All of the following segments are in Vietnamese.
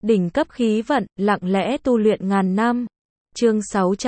Đỉnh cấp khí vận, lặng lẽ tu luyện ngàn năm. Chương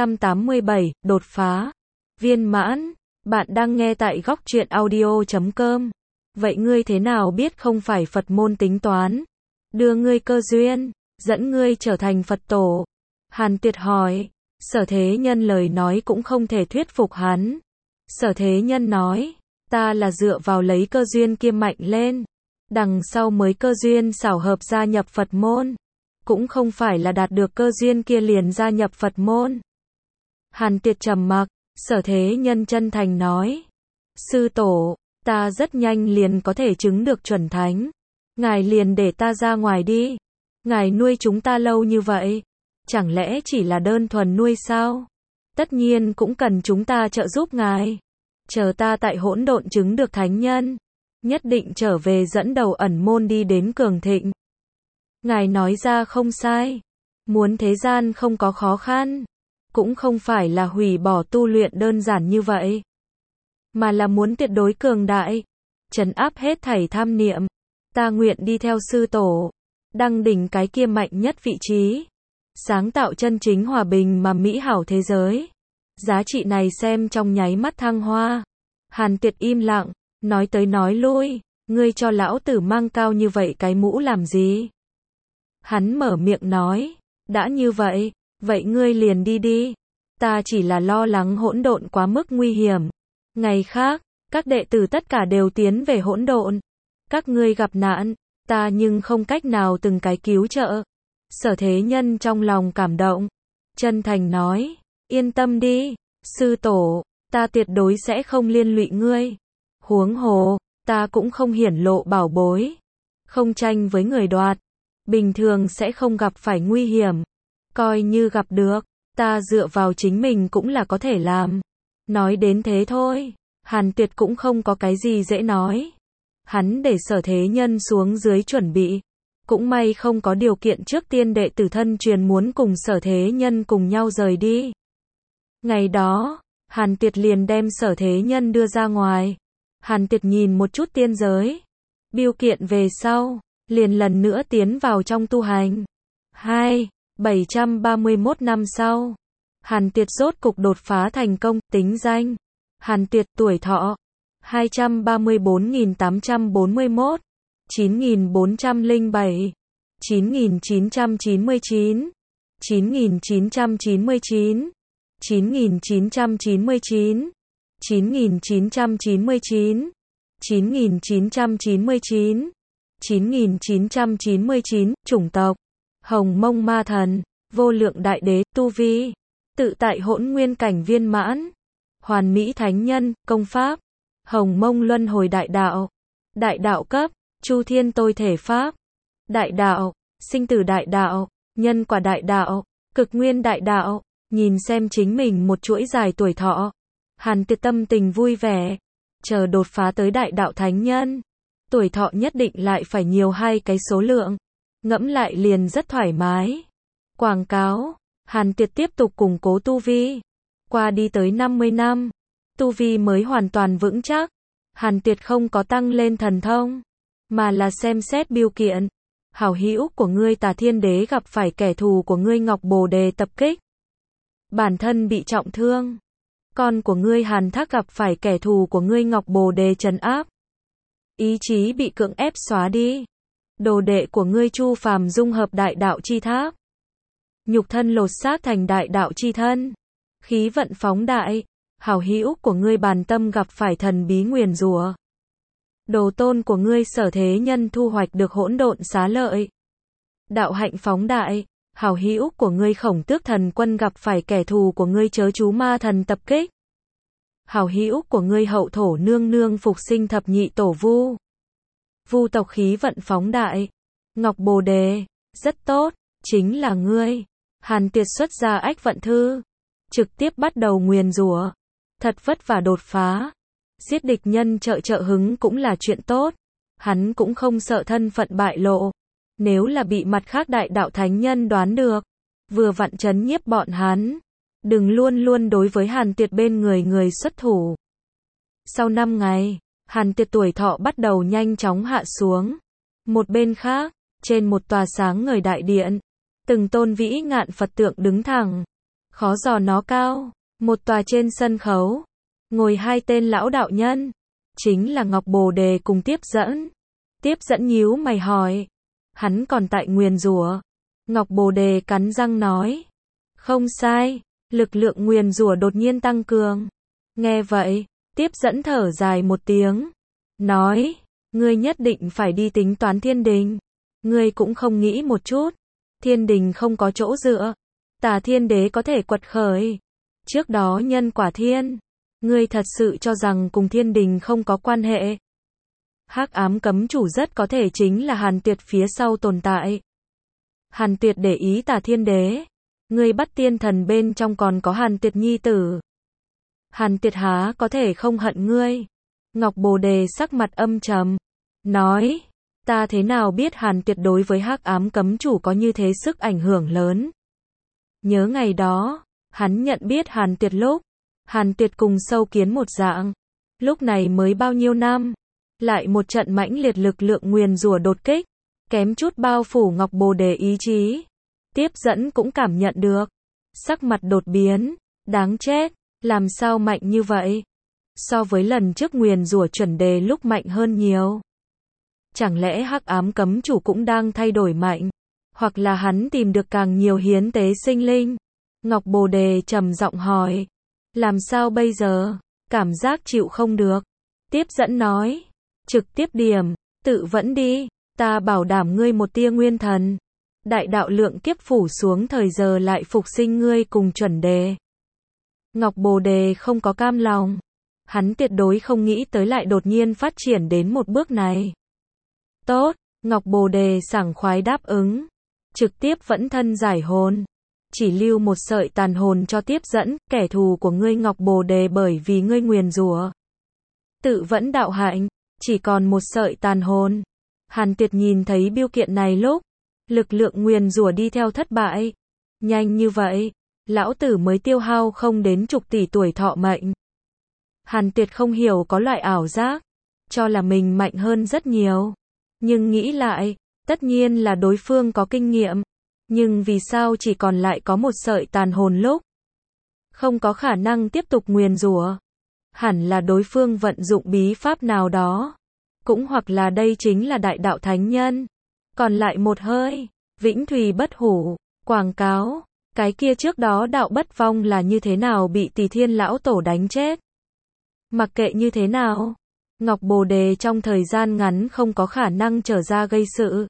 687, đột phá. Viên mãn. Bạn đang nghe tại góc truyện audio.com. Vậy ngươi thế nào biết không phải Phật môn tính toán? Đưa ngươi cơ duyên, dẫn ngươi trở thành Phật tổ. Hàn Tuyệt hỏi. Sở Thế Nhân lời nói cũng không thể thuyết phục hắn. Sở Thế Nhân nói, ta là dựa vào lấy cơ duyên kia mạnh lên. Đằng sau mới cơ duyên xảo hợp gia nhập Phật môn. Cũng không phải là đạt được cơ duyên kia liền gia nhập Phật môn. Hàn Tuyệt trầm mặc, Sở Thế Nhân chân thành nói. Sư tổ, ta rất nhanh liền có thể chứng được chuẩn thánh. Ngài liền để ta ra ngoài đi. Ngài nuôi chúng ta lâu như vậy. Chẳng lẽ chỉ là đơn thuần nuôi sao? Tất nhiên cũng cần chúng ta trợ giúp ngài. Chờ ta tại hỗn độn chứng được thánh nhân. Nhất định trở về dẫn đầu ẩn môn đi đến cường thịnh. Ngài nói ra không sai. Muốn thế gian không có khó khăn. Cũng không phải là hủy bỏ tu luyện đơn giản như vậy. Mà là muốn tuyệt đối cường đại. Trấn áp hết thảy tham niệm. Ta nguyện đi theo sư tổ. Đăng đỉnh cái kia mạnh nhất vị trí. Sáng tạo chân chính hòa bình mà mỹ hảo thế giới. Giá trị này xem trong nháy mắt thăng hoa. Hàn Tuyệt im lặng. Nói tới nói lui. Ngươi cho lão tử mang cao như vậy cái mũ làm gì? Hắn mở miệng nói. Đã như vậy. Vậy ngươi liền đi đi. Ta chỉ là lo lắng hỗn độn quá mức nguy hiểm. Ngày khác, các đệ tử tất cả đều tiến về hỗn độn. Các ngươi gặp nạn, ta nhưng không cách nào từng cái cứu trợ. Sở Thế Nhân trong lòng cảm động. Chân thành nói, yên tâm đi, sư tổ, ta tuyệt đối sẽ không liên lụy ngươi. Huống hồ, ta cũng không hiển lộ bảo bối. Không tranh với người đoạt. Bình thường sẽ không gặp phải nguy hiểm. Coi như gặp được, ta dựa vào chính mình cũng là có thể làm. Nói đến thế thôi, Hàn Tuyệt cũng không có cái gì dễ nói. Hắn để Sở Thế Nhân xuống dưới chuẩn bị. Cũng may không có điều kiện trước tiên đệ tử thân truyền muốn cùng Sở Thế Nhân cùng nhau rời đi. Ngày đó, Hàn Tuyệt liền đem Sở Thế Nhân đưa ra ngoài. Hàn Tuyệt nhìn một chút tiên giới. Biêu kiện về sau, liền lần nữa tiến vào trong tu hành. 731 năm sau, Hàn Tuyệt rốt cục đột phá thành công, tính danh. Hàn Tuyệt tuổi thọ 234.841, 9.407, 9.999, 9.999, 9.999, 9.999, 9.999, 9.999, chủng tộc Hồng Mông Ma Thần, vô lượng đại đế, tu vi tự tại hỗn nguyên cảnh viên mãn, hoàn mỹ thánh nhân, công pháp Hồng Mông luân hồi đại đạo cấp, Chu Thiên tối thể pháp, đại đạo, sinh tử đại đạo, nhân quả đại đạo, cực nguyên đại đạo. Nhìn xem chính mình một chuỗi dài tuổi thọ, Hàn Tuyệt tâm tình vui vẻ, chờ đột phá tới đại đạo thánh nhân, tuổi thọ nhất định lại phải nhiều hai cái số lượng. Ngẫm lại liền rất thoải mái. Quảng cáo, Hàn Tuyệt tiếp tục củng cố tu vi. Qua đi tới 50 năm, tu vi mới hoàn toàn vững chắc. Hàn Tuyệt không có tăng lên thần thông, mà là xem xét biêu kiện. Hảo hữu của ngươi Tà Thiên Đế gặp phải kẻ thù của ngươi Ngọc Bồ Đề tập kích. Bản thân bị trọng thương. Con của ngươi Hàn Thác gặp phải kẻ thù của ngươi Ngọc Bồ Đề trấn áp. Ý chí bị cưỡng ép xóa đi. Đồ đệ của ngươi Chu Phàm dung hợp đại đạo chi tháp. Nhục thân lột xác thành đại đạo chi thân. Khí vận phóng đại. Hảo hữu của ngươi Bàn Tâm gặp phải thần bí nguyền rủa. Đồ tôn của ngươi Sở Thế Nhân thu hoạch được hỗn độn xá lợi. Đạo hạnh phóng đại. Hảo hữu của ngươi Khổng Tước Thần Quân gặp phải kẻ thù của ngươi Chớ Chú Ma Thần tập kích. Hảo hữu của ngươi Hậu Thổ Nương Nương phục sinh thập nhị tổ vu. Vu tộc khí vận phóng đại. Ngọc Bồ Đề, rất tốt, chính là ngươi. Hàn Tuyệt xuất ra ách vận thư. Trực tiếp bắt đầu nguyền rủa. Thật vất vả đột phá. Giết địch nhân trợ hứng cũng là chuyện tốt. Hắn cũng không sợ thân phận bại lộ. Nếu là bị mặt khác đại đạo thánh nhân đoán được. Vừa vặn trấn nhiếp bọn hắn. Đừng luôn luôn đối với Hàn Tuyệt bên người xuất thủ. Sau 5 ngày. Hàn Tuyệt tuổi thọ bắt đầu nhanh chóng hạ xuống. Một bên khác, Trên một tòa sáng ngời đại điện, từng tôn vĩ ngạn Phật tượng đứng thẳng, khó dò nó cao. Một tòa trên sân khấu, ngồi hai tên lão đạo nhân, chính là Ngọc Bồ Đề cùng Tiếp Dẫn. Tiếp Dẫn nhíu mày hỏi, hắn còn tại nguyền rủa? Ngọc Bồ Đề cắn răng nói, không sai, lực lượng nguyền rủa đột nhiên tăng cường. Nghe vậy, Tiếp Dẫn thở dài một tiếng, nói, ngươi nhất định phải đi tính toán thiên đình. Ngươi cũng không nghĩ một chút, thiên đình không có chỗ dựa, Tà Thiên Đế có thể quật khởi. Trước đó nhân quả thiên, ngươi thật sự cho rằng cùng thiên đình không có quan hệ? Hắc ám cấm chủ rất có thể chính là Hàn Tuyệt phía sau tồn tại. Hàn Tuyệt để ý Tà Thiên Đế, ngươi bắt tiên thần bên trong còn có Hàn Tuyệt nhi tử. Hàn Tuyệt há có thể không hận ngươi? Ngọc Bồ Đề sắc mặt âm trầm, nói, ta thế nào biết Hàn Tuyệt đối với hắc ám cấm chủ có như thế sức ảnh hưởng lớn? Nhớ ngày đó, hắn nhận biết Hàn Tuyệt lúc, Hàn Tuyệt cùng sâu kiến một dạng. Lúc này mới bao nhiêu năm, lại một trận mãnh liệt lực lượng nguyền rủa đột kích, kém chút bao phủ Ngọc Bồ Đề ý chí. Tiếp Dẫn cũng cảm nhận được, sắc mặt đột biến, đáng chết, làm sao mạnh như vậy? So với lần trước nguyền rủa chuẩn đề lúc mạnh hơn nhiều. Chẳng lẽ hắc ám cấm chủ cũng đang thay đổi mạnh? Hoặc là hắn tìm được càng nhiều hiến tế sinh linh? Ngọc Bồ Đề trầm giọng hỏi, làm sao bây giờ? Cảm giác chịu không được. Tiếp Dẫn nói, trực tiếp điểm, tự vẫn đi, ta bảo đảm ngươi một tia nguyên thần. Đại đạo lượng kiếp phủ xuống thời giờ lại phục sinh ngươi cùng chuẩn đề. Ngọc Bồ Đề không có cam lòng. Hắn tuyệt đối không nghĩ tới lại đột nhiên phát triển đến một bước này. Tốt, Ngọc Bồ Đề sảng khoái đáp ứng. Trực tiếp vẫn thân giải hồn. Chỉ lưu một sợi tàn hồn cho Tiếp Dẫn, kẻ thù của ngươi Ngọc Bồ Đề bởi vì ngươi nguyền rủa tự vẫn đạo hạnh, chỉ còn một sợi tàn hồn. Hàn Tuyệt nhìn thấy biêu kiện này lúc, lực lượng nguyền rủa đi theo thất bại. Nhanh như vậy, lão tử mới tiêu hao không đến chục tỷ tuổi thọ mệnh. Hàn Tuyệt không hiểu có loại ảo giác, cho là mình mạnh hơn rất nhiều. Nhưng nghĩ lại, tất nhiên là đối phương có kinh nghiệm. Nhưng vì sao chỉ còn lại có một sợi tàn hồn lúc? Không có khả năng tiếp tục nguyền rủa. Hẳn là đối phương vận dụng bí pháp nào đó. Cũng hoặc là đây chính là đại đạo thánh nhân. Còn lại một hơi, vĩnh thùy bất hủ, quảng cáo, cái kia trước đó đạo bất vong là như thế nào bị Tỳ Thiên lão tổ đánh chết. Mặc kệ như thế nào, Ngọc Bồ Đề trong thời gian ngắn không có khả năng trở ra gây sự.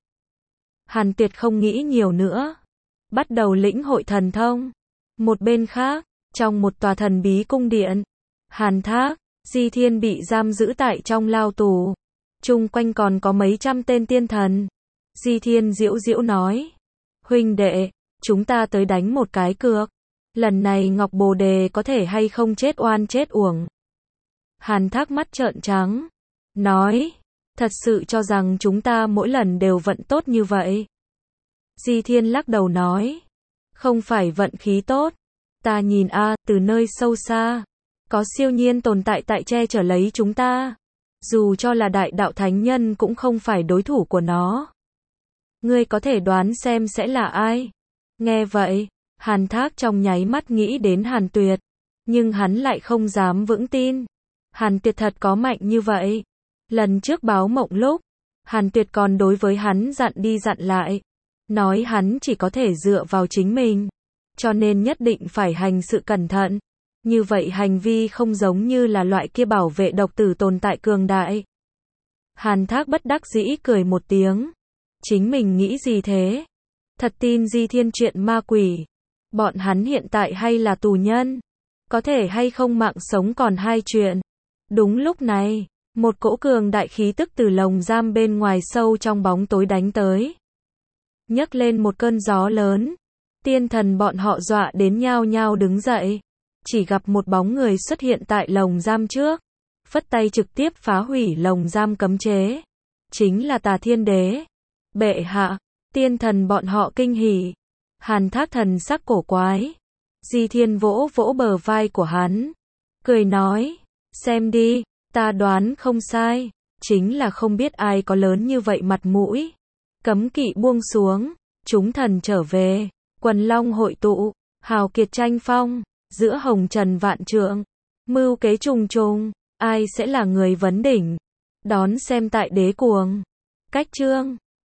Hàn Tuyệt không nghĩ nhiều nữa, bắt đầu lĩnh hội thần thông. Một bên khác, trong một tòa thần bí cung điện, Hàn Thác, Di Thiên bị giam giữ tại trong lao tù. Chung quanh còn có mấy trăm tên tiên thần. Di Thiên giễu giễu nói, huynh đệ, chúng ta tới đánh một cái cược. Lần này Ngọc Bồ Đề có thể hay không chết oan chết uổng. Hàn Thác mắt trợn trắng, nói, thật sự cho rằng chúng ta mỗi lần đều vận tốt như vậy? Di Thiên lắc đầu nói, không phải vận khí tốt. Ta nhìn từ nơi sâu xa, có siêu nhiên tồn tại tại che chở lấy chúng ta. Dù cho là đại đạo thánh nhân cũng không phải đối thủ của nó. Ngươi có thể đoán xem sẽ là ai? Nghe vậy, Hàn Thác trong nháy mắt nghĩ đến Hàn Tuyệt. Nhưng hắn lại không dám vững tin. Hàn Tuyệt thật có mạnh như vậy. Lần trước báo mộng lúc, Hàn Tuyệt còn đối với hắn dặn đi dặn lại. Nói hắn chỉ có thể dựa vào chính mình. Cho nên nhất định phải hành sự cẩn thận. Như vậy hành vi không giống như là loại kia bảo vệ độc tử tồn tại cường đại. Hàn Thác bất đắc dĩ cười một tiếng. Chính mình nghĩ gì thế? Thật tin Di Thiên chuyện ma quỷ. Bọn hắn hiện tại hay là tù nhân? Có thể hay không mạng sống còn hai chuyện. Đúng lúc này, một cỗ cường đại khí tức từ lồng giam bên ngoài sâu trong bóng tối đánh tới. Nhấc lên một cơn gió lớn. Tiên thần bọn họ dọa đến nhao nhao đứng dậy. Chỉ gặp một bóng người xuất hiện tại lồng giam trước. Phất tay trực tiếp phá hủy lồng giam cấm chế. Chính là Tà Thiên Đế. Bệ hạ, tiên thần bọn họ kinh hỉ. Hàn Thác thần sắc cổ quái. Di Thiên vỗ vỗ bờ vai của hắn. Cười nói, xem đi, ta đoán không sai. Chính là không biết ai có lớn như vậy mặt mũi. Cấm kỵ buông xuống, chúng thần trở về, quần long hội tụ, hào kiệt tranh phong, giữa hồng trần vạn trượng, mưu kế trùng trùng, ai sẽ là người vấn đỉnh? Đón xem tại Đế Cuồng. Cách chương